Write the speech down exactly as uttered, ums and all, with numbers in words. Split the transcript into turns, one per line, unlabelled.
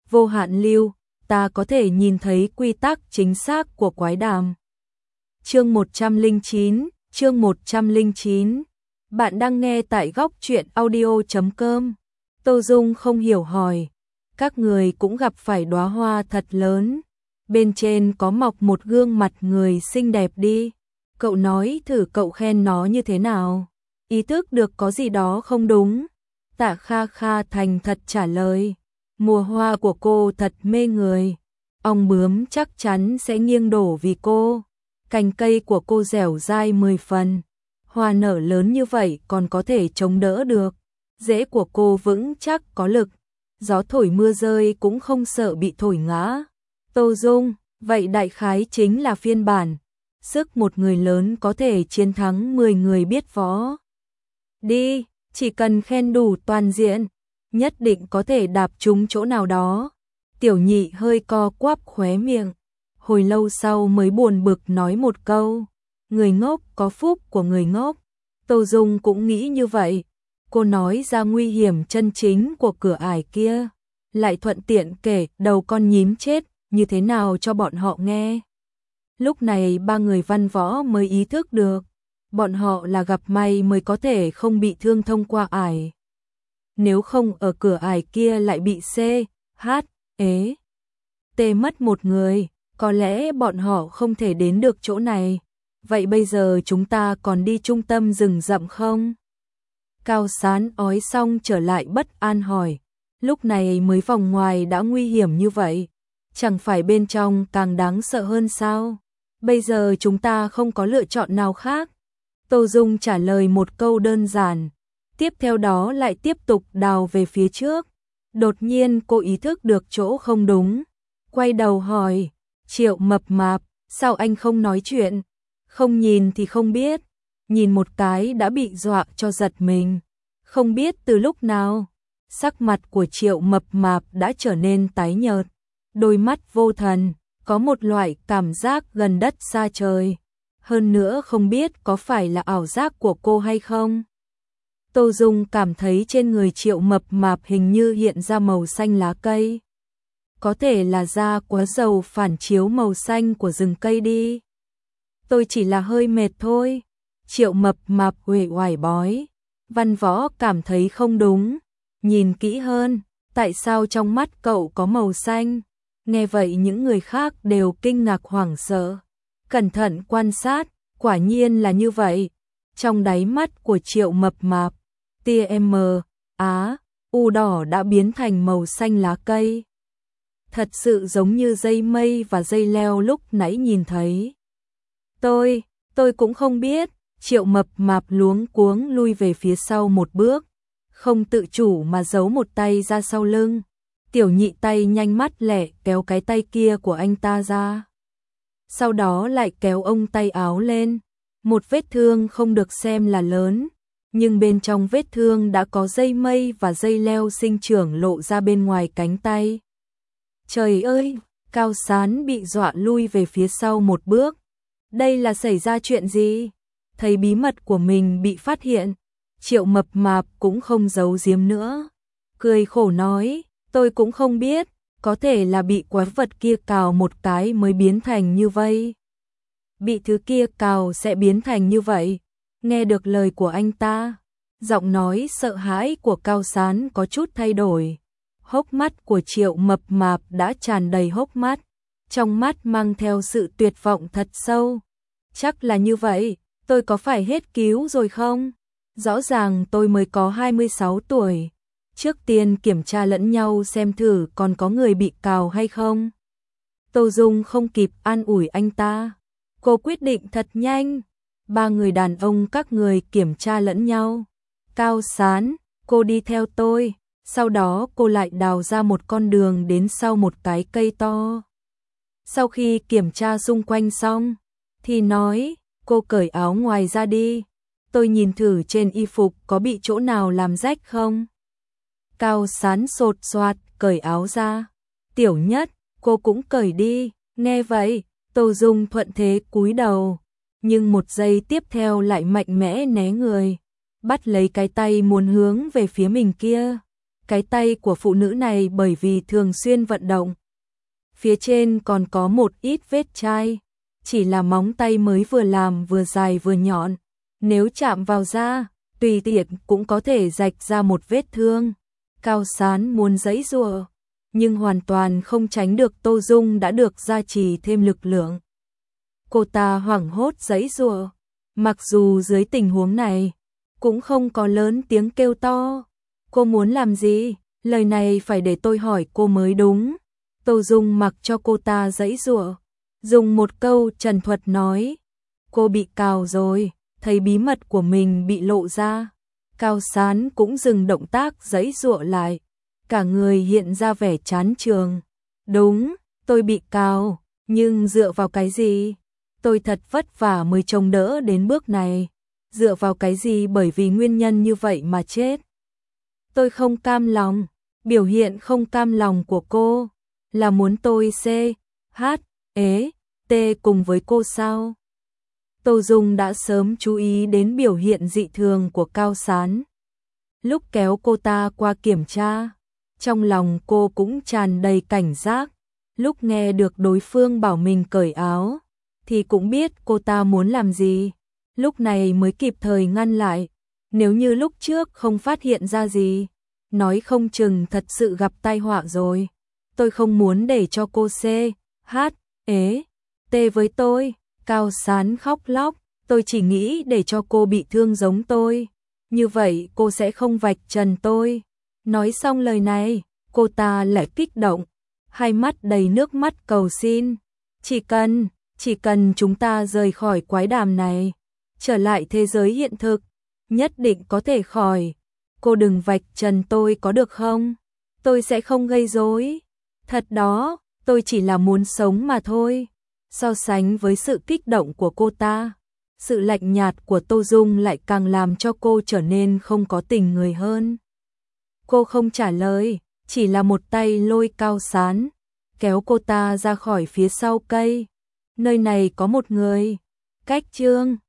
vô hạn lưu, ta có thể nhìn thấy quy tắc chính xác của quái đàm. Chương một trăm lẻ chín, chương một trăm lẻ chín. Bạn đang nghe tại góc truyện audio chấm com. Tô Dung không hiểu hỏi, các người cũng gặp phải đóa hoa thật lớn, bên trên có mọc một gương mặt người xinh đẹp đi. Cậu nói thử cậu khen nó như thế nào? Ý thức được có gì đó không đúng. Tạ Kha Kha thành thật trả lời, mùa hoa của cô thật mê người, ong bướm chắc chắn sẽ nghiêng đổ vì cô, cành cây của cô dẻo dai mười phần, hoa nở lớn như vậy còn có thể chống đỡ được, rễ của cô vững chắc có lực, gió thổi mưa rơi cũng không sợ bị thổi ngã. Tô Dung, vậy đại khái chính là phiên bản, sức một người lớn có thể chiến thắng mười người biết võ. Đi, chỉ cần khen đủ toàn diện, nhất định có thể đạp trúng chỗ nào đó. Tiểu Nhị hơi co quắp khóe miệng, hồi lâu sau mới buồn bực nói một câu, người ngốc có phúc của người ngốc. Tô Dung cũng nghĩ như vậy, cô nói ra nguy hiểm chân chính của cửa ải kia, lại thuận tiện kể đầu con nhím chết như thế nào cho bọn họ nghe. Lúc này ba người văn võ mới ý thức được, bọn họ là gặp may mới có thể không bị thương thông qua ải. Nếu không ở cửa ải kia lại bị C, H, ế, T mất một người, có lẽ bọn họ không thể đến được chỗ này. Vậy bây giờ chúng ta còn đi trung tâm rừng rậm không? Cao Sán ói xong trở lại bất an hỏi, lúc này mới vòng ngoài đã nguy hiểm như vậy, chẳng phải bên trong càng đáng sợ hơn sao? Bây giờ chúng ta không có lựa chọn nào khác. Tô Dung trả lời một câu đơn giản, tiếp theo đó lại tiếp tục đào về phía trước. Đột nhiên cô ý thức được chỗ không đúng, quay đầu hỏi, Triệu Mập Mạp, sao anh không nói chuyện? Không nhìn thì không biết, nhìn một cái đã bị dọa cho giật mình. Không biết từ lúc nào, sắc mặt của Triệu Mập Mạp đã trở nên tái nhợt, đôi mắt vô thần, có một loại cảm giác gần đất xa trời. Hơn nữa không biết có phải là ảo giác của cô hay không. Tô Dung cảm thấy trên người Triệu Mập Mạp hình như hiện ra màu xanh lá cây. Có thể là da quá dầu phản chiếu màu xanh của rừng cây đi. Tôi chỉ là hơi mệt thôi. Triệu Mập Mạp uể oải bói. Văn Võ cảm thấy không đúng. Nhìn kỹ hơn, tại sao trong mắt cậu có màu xanh? Nghe vậy những người khác đều kinh ngạc hoảng sợ. Cẩn thận quan sát, quả nhiên là như vậy. Trong đáy mắt của Triệu Mập Mạp, tia M, Á, U đỏ đã biến thành màu xanh lá cây. Thật sự giống như dây mây và dây leo lúc nãy nhìn thấy. Tôi, tôi cũng không biết. Triệu Mập Mạp luống cuống lui về phía sau một bước, không tự chủ mà giấu một tay ra sau lưng. Tiểu Nhị tay nhanh mắt lẹ kéo cái tay kia của anh ta ra. Sau đó lại kéo ông tay áo lên. Một vết thương không được xem là lớn, nhưng bên trong vết thương đã có dây mây và dây leo sinh trưởng lộ ra bên ngoài cánh tay. Trời ơi, Cao Sán bị dọa lui về phía sau một bước. Đây là xảy ra chuyện gì? Thấy bí mật của mình bị phát hiện, Triệu Mập Mạp cũng không giấu giếm nữa. Cười khổ nói, tôi cũng không biết, có thể là bị quái vật kia cào một cái mới biến thành như vậy. Bị thứ kia cào sẽ biến thành như vậy. Nghe được lời của anh ta, giọng nói sợ hãi của Cao Sán có chút thay đổi. Hốc mắt của Triệu Mập Mạp đã tràn đầy hốc mắt, trong mắt mang theo sự tuyệt vọng thật sâu. Chắc là như vậy, tôi có phải hết cứu rồi không? Rõ ràng tôi mới có hai mươi sáu tuổi. Trước tiên kiểm tra lẫn nhau xem thử còn có người bị cào hay không. Tô Dung không kịp an ủi anh ta. Cô quyết định thật nhanh. Ba người đàn ông các người kiểm tra lẫn nhau. Cao Sán, cô đi theo tôi. Sau đó cô lại đào ra một con đường đến sau một cái cây to. Sau khi kiểm tra xung quanh xong, thì nói, cô cởi áo ngoài ra đi. Tôi nhìn thử trên y phục có bị chỗ nào làm rách không. Cao Sán sột soạt cởi áo ra. Tiểu Nhất, cô cũng cởi đi. Nghe vậy, Tô Dung thuận thế cúi đầu, nhưng một giây tiếp theo lại mạnh mẽ né người, bắt lấy cái tay muốn hướng về phía mình kia. Cái tay của phụ nữ này bởi vì thường xuyên vận động, phía trên còn có một ít vết chai, chỉ là móng tay mới vừa làm vừa dài vừa nhọn, nếu chạm vào da, tùy tiện cũng có thể rạch ra một vết thương. Cao Sán muốn giãy giụa, nhưng hoàn toàn không tránh được Tô Dung đã được gia trì thêm lực lượng. Cô ta hoảng hốt giãy giụa, mặc dù dưới tình huống này cũng không có lớn tiếng kêu to. Cô muốn làm gì? Lời này phải để tôi hỏi cô mới đúng. Tô Dung mặc cho cô ta giãy giụa, dùng một câu trần thuật nói, cô bị cào rồi. Thấy bí mật của mình bị lộ ra, Cao Sán cũng dừng động tác giãy giụa lại, cả người hiện ra vẻ chán chường. Đúng, tôi bị cào, nhưng dựa vào cái gì? Tôi thật vất vả mới chống đỡ đến bước này, dựa vào cái gì bởi vì nguyên nhân như vậy mà chết? Tôi không cam lòng, biểu hiện không cam lòng của cô là muốn tôi C, H, E, T cùng với cô sao? Tô Dung đã sớm chú ý đến biểu hiện dị thường của Cao Sán. Lúc kéo cô ta qua kiểm tra, trong lòng cô cũng tràn đầy cảnh giác. Lúc nghe được đối phương bảo mình cởi áo, thì cũng biết cô ta muốn làm gì. Lúc này mới kịp thời ngăn lại. Nếu như lúc trước không phát hiện ra gì, nói không chừng thật sự gặp tai họa rồi. Tôi không muốn để cho cô C, H, E, T với tôi. Cao Sán khóc lóc, tôi chỉ nghĩ để cho cô bị thương giống tôi, như vậy cô sẽ không vạch trần tôi. Nói xong lời này, cô ta lại kích động, hai mắt đầy nước mắt cầu xin. Chỉ cần, chỉ cần chúng ta rời khỏi quái đàm này, trở lại thế giới hiện thực, nhất định có thể khỏi. Cô đừng vạch trần tôi có được không? Tôi sẽ không gây rối. Thật đó, tôi chỉ là muốn sống mà thôi. So sánh với sự kích động của cô ta, sự lạnh nhạt của Tô Dung lại càng làm cho cô trở nên không có tình người hơn. Cô không trả lời, chỉ là một tay lôi Cao Sán, kéo cô ta ra khỏi phía sau cây. Nơi này có một người. Cách chương